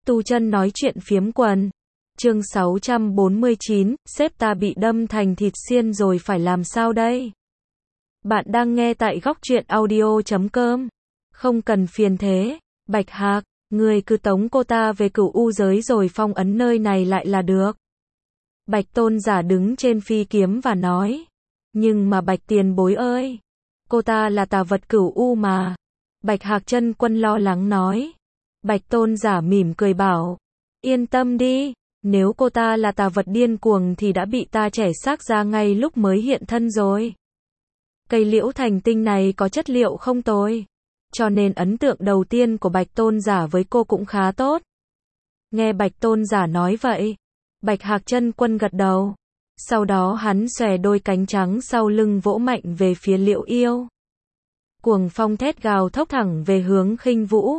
Tu chân nói chuyện phiếm quần. Chương 649, sếp ta bị đâm thành thịt xiên rồi phải làm sao đây? Bạn đang nghe tại góc truyện audio.com. Không cần phiền thế, Bạch Hạc, người cứ tống cô ta về Cửu U giới rồi phong ấn nơi này lại là được. Bạch Tôn giả đứng trên phi kiếm và nói. Nhưng mà Bạch tiền bối ơi, cô ta là tà vật Cửu U mà. Bạch Hạc chân quân lo lắng nói. Bạch Tôn giả mỉm cười bảo. Yên tâm đi, nếu cô ta là tà vật điên cuồng thì đã bị ta chẻ xác ra ngay lúc mới hiện thân rồi. Cây liễu thành tinh này có chất liệu không tồi, cho nên ấn tượng đầu tiên của Bạch Tôn giả với cô cũng khá tốt. Nghe Bạch Tôn giả nói vậy, Bạch Hạc chân quân gật đầu. Sau đó hắn xòe đôi cánh trắng sau lưng vỗ mạnh về phía Liễu Yêu. Cuồng phong thét gào thốc thẳng về hướng Khinh Vũ.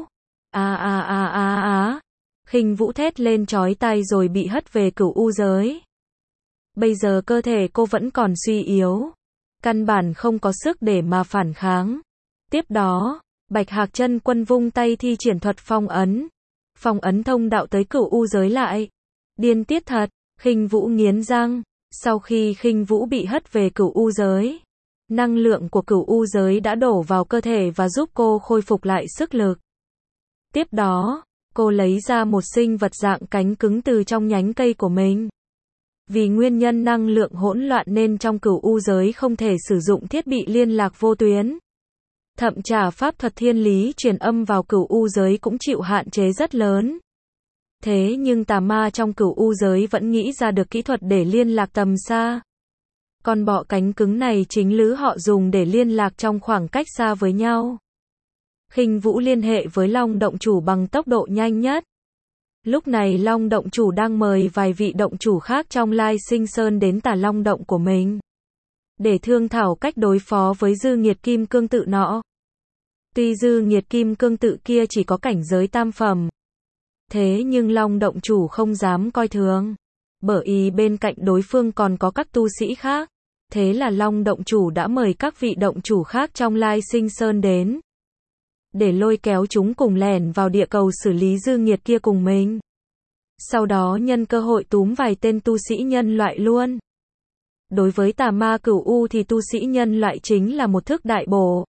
Khinh Vũ thét lên chói tai rồi bị hất về Cửu U giới. Bây giờ cơ thể cô vẫn còn suy yếu, căn bản không có sức để mà phản kháng. Tiếp đó, Bạch Hạc chân quân vung tay thi triển thuật phong ấn. Phong ấn thông đạo tới Cửu U giới lại. Điên tiết thật, Khinh Vũ nghiến răng. Sau khi Khinh Vũ bị hất về Cửu U giới, năng lượng của Cửu U giới đã đổ vào cơ thể và giúp cô khôi phục lại sức lực. Tiếp đó, cô lấy ra một sinh vật dạng cánh cứng từ trong nhánh cây của mình. Vì nguyên nhân năng lượng hỗn loạn nên trong Cửu U giới không thể sử dụng thiết bị liên lạc vô tuyến. Thậm trả pháp thuật thiên lý truyền âm vào Cửu U giới cũng chịu hạn chế rất lớn. Thế nhưng tà ma trong Cửu U giới vẫn nghĩ ra được kỹ thuật để liên lạc tầm xa. Con bọ cánh cứng này chính lữ họ dùng để liên lạc trong khoảng cách xa với nhau. Khinh Vũ liên hệ với Long động chủ bằng tốc độ nhanh nhất. Lúc này Long động chủ đang mời vài vị động chủ khác trong Lai Sinh Sơn đến Tà Long động của mình, để thương thảo cách đối phó với dư nghiệt kim cương tự nọ. Tuy dư nghiệt kim cương tự kia chỉ có cảnh giới tam phẩm, thế nhưng Long động chủ không dám coi thường, bởi vì bên cạnh đối phương còn có các tu sĩ khác. Thế là Long động chủ đã mời các vị động chủ khác trong Lai Sinh Sơn đến, để lôi kéo chúng cùng lẻn vào địa cầu xử lý dư nghiệt kia cùng mình. Sau đó nhân cơ hội túm vài tên tu sĩ nhân loại luôn. Đối với tà ma Cửu U thì tu sĩ nhân loại chính là một thức đại bổ.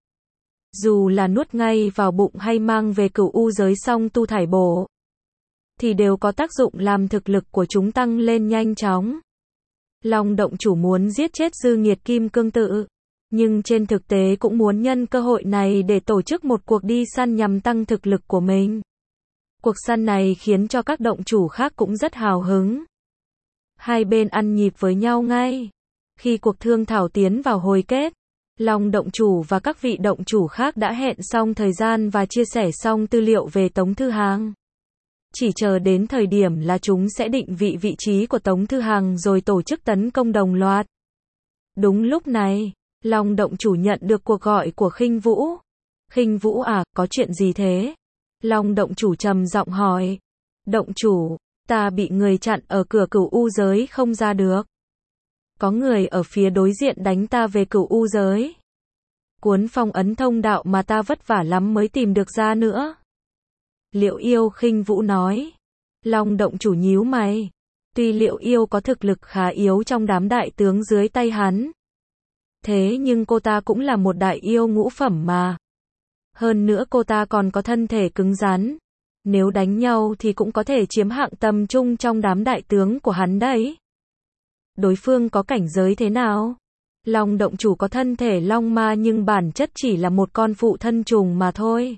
Dù là nuốt ngay vào bụng hay mang về Cửu U giới xong tu thải bổ, thì đều có tác dụng làm thực lực của chúng tăng lên nhanh chóng. Long động chủ muốn giết chết dư nghiệt kim cương tự, nhưng trên thực tế cũng muốn nhân cơ hội này để tổ chức một cuộc đi săn nhằm tăng thực lực của mình. Cuộc săn này khiến cho các động chủ khác cũng rất hào hứng. Hai bên ăn nhịp với nhau ngay. Khi cuộc thương thảo tiến vào hồi kết, Long động chủ và các vị động chủ khác đã hẹn xong thời gian và chia sẻ xong tư liệu về Tống Thư Hàng. Chỉ chờ đến thời điểm là chúng sẽ định vị trí của Tống Thư Hàng rồi tổ chức tấn công đồng loạt. Đúng lúc này, Long động chủ nhận được cuộc gọi của Khinh Vũ. Khinh Vũ à, có chuyện gì thế? Long động chủ trầm giọng hỏi. Động chủ, ta bị người chặn ở cửa Cửu U giới không ra được. Có người ở phía đối diện đánh ta về Cửu U giới. Cuốn phong ấn thông đạo mà ta vất vả lắm mới tìm được ra nữa. Liễu Yêu Khinh Vũ nói. Long động chủ nhíu mày. Tuy Liễu Yêu có thực lực khá yếu trong đám đại tướng dưới tay hắn, thế nhưng cô ta cũng là một đại yêu ngũ phẩm mà. Hơn nữa cô ta còn có thân thể cứng rắn. Nếu đánh nhau thì cũng có thể chiếm hạng tầm trung trong đám đại tướng của hắn đấy. Đối phương có cảnh giới thế nào? Long động chủ có thân thể long ma nhưng bản chất chỉ là một con phụ thân trùng mà thôi.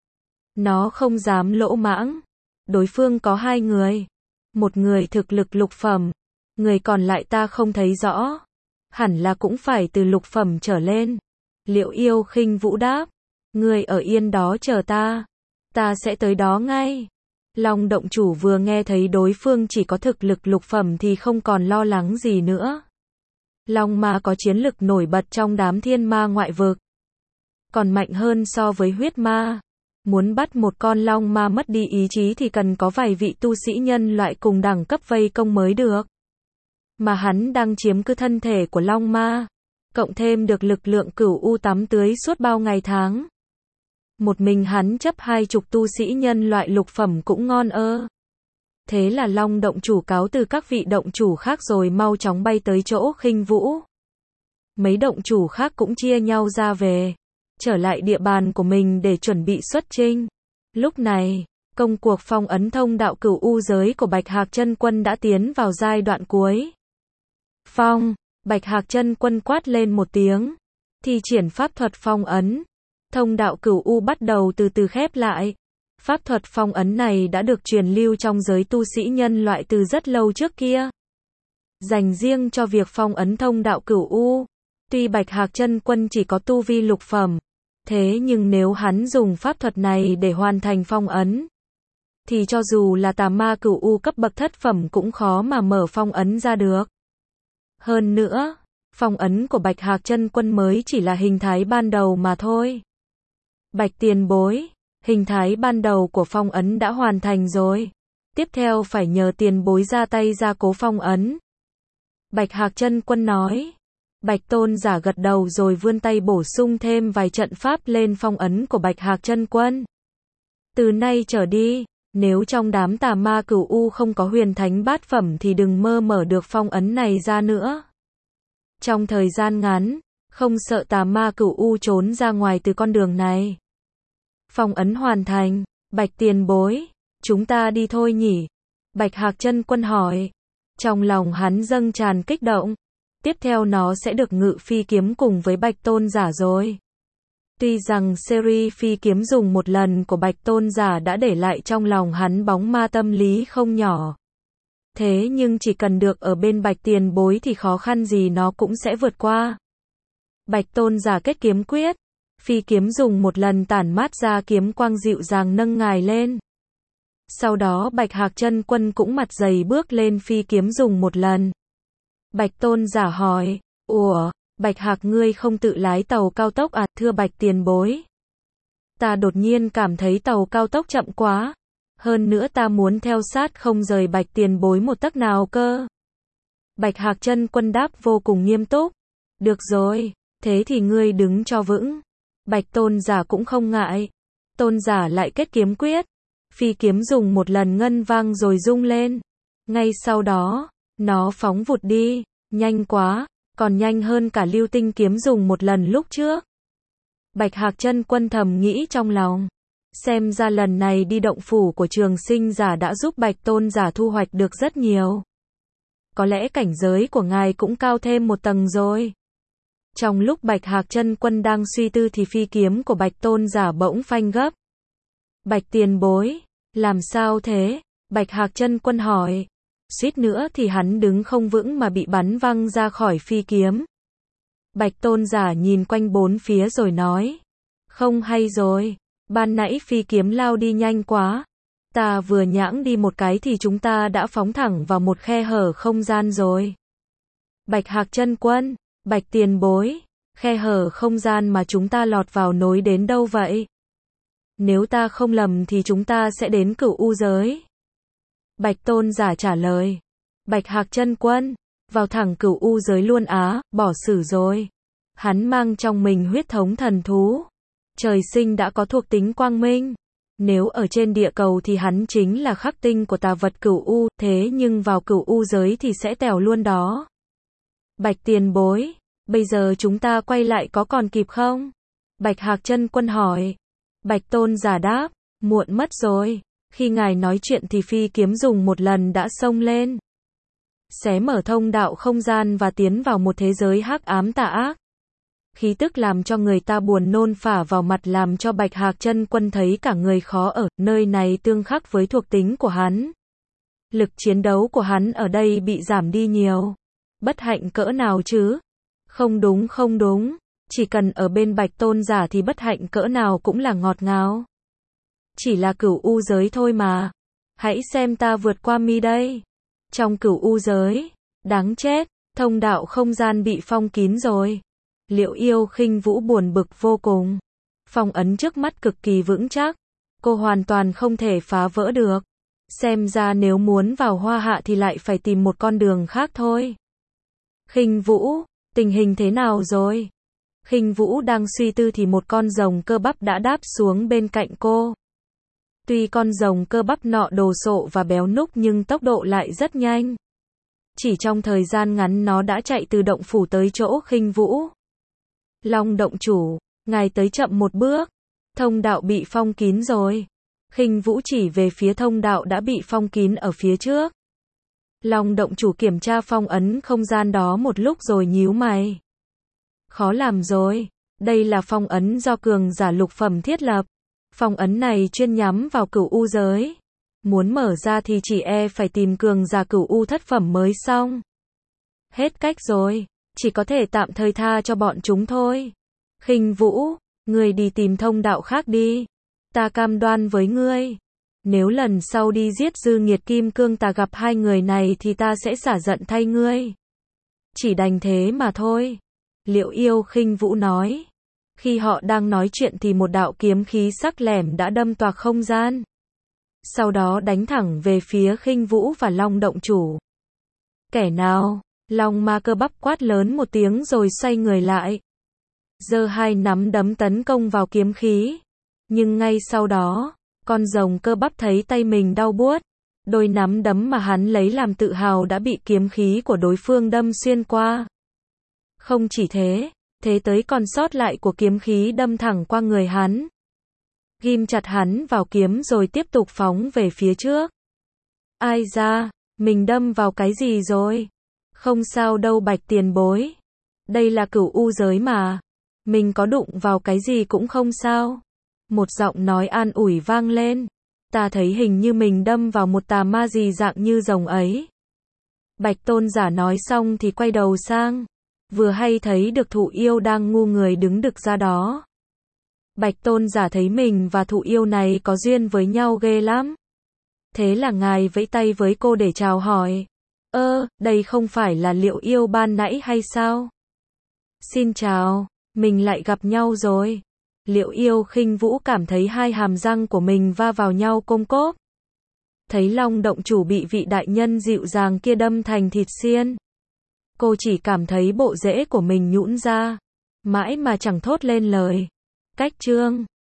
Nó không dám lỗ mãng. Đối phương có hai người. Một người thực lực lục phẩm, người còn lại ta không thấy rõ. Hẳn là cũng phải từ lục phẩm trở lên. Liễu Yêu Khinh Vũ đáp. Người ở yên đó chờ ta. Ta sẽ tới đó ngay. Long động chủ vừa nghe thấy đối phương chỉ có thực lực lục phẩm thì không còn lo lắng gì nữa. Long ma có chiến lực nổi bật trong đám thiên ma ngoại vực, còn mạnh hơn so với huyết ma. Muốn bắt một con long ma mất đi ý chí thì cần có vài vị tu sĩ nhân loại cùng đẳng cấp vây công mới được. Mà hắn đang chiếm cứ thân thể của long ma, cộng thêm được lực lượng Cửu U tắm tưới suốt bao ngày tháng. Một mình hắn chấp 20 tu sĩ nhân loại lục phẩm cũng ngon ơ. Thế là Long động chủ cáo từ các vị động chủ khác rồi mau chóng bay tới chỗ Khinh Vũ. Mấy động chủ khác cũng chia nhau ra về, trở lại địa bàn của mình để chuẩn bị xuất chinh. Lúc này, công cuộc phong ấn thông đạo cửu u giới của Bạch Hạc Chân Quân đã tiến vào giai đoạn cuối. Phong, Bạch Hạc Chân Quân quát lên một tiếng, thi triển pháp thuật phong ấn. Thông đạo cửu u bắt đầu từ từ khép lại. Pháp thuật phong ấn này đã được truyền lưu trong giới tu sĩ nhân loại từ rất lâu trước kia, dành riêng cho việc phong ấn thông đạo cửu u. Tuy Bạch Hạc Chân Quân chỉ có tu vi lục phẩm, thế nhưng nếu hắn dùng pháp thuật này để hoàn thành phong ấn, thì cho dù là tà ma cửu u cấp bậc thất phẩm cũng khó mà mở phong ấn ra được. Hơn nữa, phong ấn của Bạch Hạc Chân Quân mới chỉ là hình thái ban đầu mà thôi. Bạch tiền bối, hình thái ban đầu của phong ấn đã hoàn thành rồi. Tiếp theo phải nhờ tiền bối ra tay gia cố phong ấn. Bạch Hạc Chân Quân nói. Bạch Tôn giả gật đầu rồi vươn tay bổ sung thêm vài trận pháp lên phong ấn của Bạch Hạc Chân Quân. Từ nay trở đi, nếu trong đám tà ma cửu u không có huyền thánh bát phẩm thì đừng mơ mở được phong ấn này ra nữa. Trong thời gian ngắn, không sợ tà ma cửu u trốn ra ngoài từ con đường này. Phong ấn hoàn thành, Bạch tiền bối, chúng ta đi thôi nhỉ? Bạch Hạc Chân Quân hỏi. Trong lòng hắn dâng tràn kích động. Tiếp theo nó sẽ được ngự phi kiếm cùng với Bạch Tôn giả rồi. Tuy rằng series phi kiếm dùng một lần của Bạch Tôn giả đã để lại trong lòng hắn bóng ma tâm lý không nhỏ. Thế nhưng chỉ cần được ở bên Bạch tiền bối thì khó khăn gì nó cũng sẽ vượt qua. Bạch Tôn giả kết kiếm quyết. Phi kiếm dùng một lần tản mát ra kiếm quang dịu dàng nâng ngài lên. Sau đó Bạch Hạc Chân Quân cũng mặt dày bước lên phi kiếm dùng một lần. Bạch Tôn giả hỏi, ủa, Bạch Hạc ngươi không tự lái tàu cao tốc à, thưa Bạch tiền bối? Ta đột nhiên cảm thấy tàu cao tốc chậm quá. Hơn nữa ta muốn theo sát không rời Bạch tiền bối một tấc nào cơ. Bạch Hạc Chân Quân đáp vô cùng nghiêm túc. Được rồi, thế thì ngươi đứng cho vững. Bạch Tôn giả cũng không ngại. Tôn giả lại kết kiếm quyết. Phi kiếm dùng một lần ngân vang rồi rung lên. Ngay sau đó, nó phóng vụt đi, nhanh quá, còn nhanh hơn cả lưu tinh kiếm dùng một lần lúc trước. Bạch Hạc Chân Quân thầm nghĩ trong lòng. Xem ra lần này đi động phủ của Trường Sinh giả đã giúp Bạch Tôn giả thu hoạch được rất nhiều. Có lẽ cảnh giới của ngài cũng cao thêm một tầng rồi. Trong lúc Bạch Hạc Chân Quân đang suy tư thì phi kiếm của Bạch Tôn giả bỗng phanh gấp. Bạch tiền bối, làm sao thế? Bạch Hạc Chân Quân hỏi. Suýt nữa thì hắn đứng không vững mà bị bắn văng ra khỏi phi kiếm. Bạch Tôn giả nhìn quanh bốn phía rồi nói. Không hay rồi, ban nãy phi kiếm lao đi nhanh quá. Ta vừa nhãng đi một cái thì chúng ta đã phóng thẳng vào một khe hở không gian rồi. Bạch Hạc Chân Quân, Bạch tiền bối, khe hở không gian mà chúng ta lọt vào nối đến đâu vậy? Nếu ta không lầm thì chúng ta sẽ đến cửu u giới. Bạch Tôn giả trả lời. Bạch Hạc Chân Quân, vào thẳng cửu u giới luôn á, bỏ xử rồi. Hắn mang trong mình huyết thống thần thú. Trời sinh đã có thuộc tính quang minh. Nếu ở trên địa cầu thì hắn chính là khắc tinh của tà vật cửu u, thế nhưng vào cửu u giới thì sẽ tèo luôn đó. Bạch tiền bối, bây giờ chúng ta quay lại có còn kịp không? Bạch Hạc Chân Quân hỏi. Bạch Tôn giả đáp, muộn mất rồi. Khi ngài nói chuyện thì phi kiếm dùng một lần đã xông lên. Xé mở thông đạo không gian và tiến vào một thế giới hắc ám tà ác. Khí tức làm cho người ta buồn nôn phả vào mặt làm cho Bạch Hạc Chân Quân thấy cả người khó ở, nơi này tương khắc với thuộc tính của hắn. Lực chiến đấu của hắn ở đây bị giảm đi nhiều. Bất hạnh cỡ nào chứ? Không đúng không đúng, chỉ cần ở bên Bạch Tôn giả thì bất hạnh cỡ nào cũng là ngọt ngào. Chỉ là cửu u giới thôi mà. Hãy xem ta vượt qua mi đây. Trong cửu u giới, đáng chết, thông đạo không gian bị phong kín rồi. Liệu Yêu Khinh Vũ buồn bực vô cùng. Phong ấn trước mắt cực kỳ vững chắc. Cô hoàn toàn không thể phá vỡ được. Xem ra nếu muốn vào Hoa Hạ thì lại phải tìm một con đường khác thôi. Khinh Vũ, tình hình thế nào rồi? Khinh Vũ đang suy tư thì một con rồng cơ bắp đã đáp xuống bên cạnh cô. Tuy con rồng cơ bắp nọ đồ sộ và béo núc nhưng tốc độ lại rất nhanh. Chỉ trong thời gian ngắn nó đã chạy từ động phủ tới chỗ Khinh Vũ. Long động chủ, ngài tới chậm một bước. Thông đạo bị phong kín rồi. Khinh Vũ chỉ về phía thông đạo đã bị phong kín ở phía trước. Long động chủ kiểm tra phong ấn không gian đó một lúc rồi nhíu mày. Khó làm rồi. Đây là phong ấn do cường giả lục phẩm thiết lập. Phong ấn này chuyên nhắm vào Cửu U giới. Muốn mở ra thì chỉ phải tìm cường giả Cửu U thất phẩm mới xong. Hết cách rồi. Chỉ có thể tạm thời tha cho bọn chúng thôi. Khinh Vũ, ngươi đi tìm thông đạo khác đi. Ta cam đoan với ngươi. Nếu lần sau đi giết Dư Nghiệt Kim Cương ta gặp hai người này thì ta sẽ xả giận thay ngươi. Chỉ đành thế mà thôi. Liệu Yêu Khinh Vũ nói. Khi họ đang nói chuyện thì một đạo kiếm khí sắc lẻm đã đâm toạc không gian. Sau đó đánh thẳng về phía Khinh Vũ và Long động chủ. Kẻ nào? Long ma cơ bắp quát lớn một tiếng rồi xoay người lại. Giơ hai nắm đấm tấn công vào kiếm khí. Nhưng ngay sau đó, con rồng cơ bắp thấy tay mình đau buốt. Đôi nắm đấm mà hắn lấy làm tự hào đã bị kiếm khí của đối phương đâm xuyên qua. Không chỉ thế, thế tới còn sót lại của kiếm khí đâm thẳng qua người hắn. Ghim chặt hắn vào kiếm rồi tiếp tục phóng về phía trước. Ai da, mình đâm vào cái gì rồi? Không sao đâu Bạch tiền bối. Đây là Cửu U giới mà. Mình có đụng vào cái gì cũng không sao. Một giọng nói an ủi vang lên. Ta thấy hình như mình đâm vào một tà ma gì dạng như rồng ấy. Bạch tôn giả nói xong thì quay đầu sang. Vừa hay thấy được Thụ Yêu đang ngu người đứng đực ra đó. Bạch tôn giả thấy mình và Thụ Yêu này có duyên với nhau ghê lắm. Thế là ngài vẫy tay với cô để chào hỏi. Đây không phải là Liệu Yêu ban nãy hay sao? Xin chào, mình lại gặp nhau rồi. Liệu Yêu Khinh Vũ cảm thấy hai hàm răng của mình va vào nhau côm cốp. Thấy Long động chủ bị vị đại nhân dịu dàng kia đâm thành thịt xiên. Cô chỉ cảm thấy bộ rễ của mình nhũn ra. Mãi mà chẳng thốt lên lời. Cách chương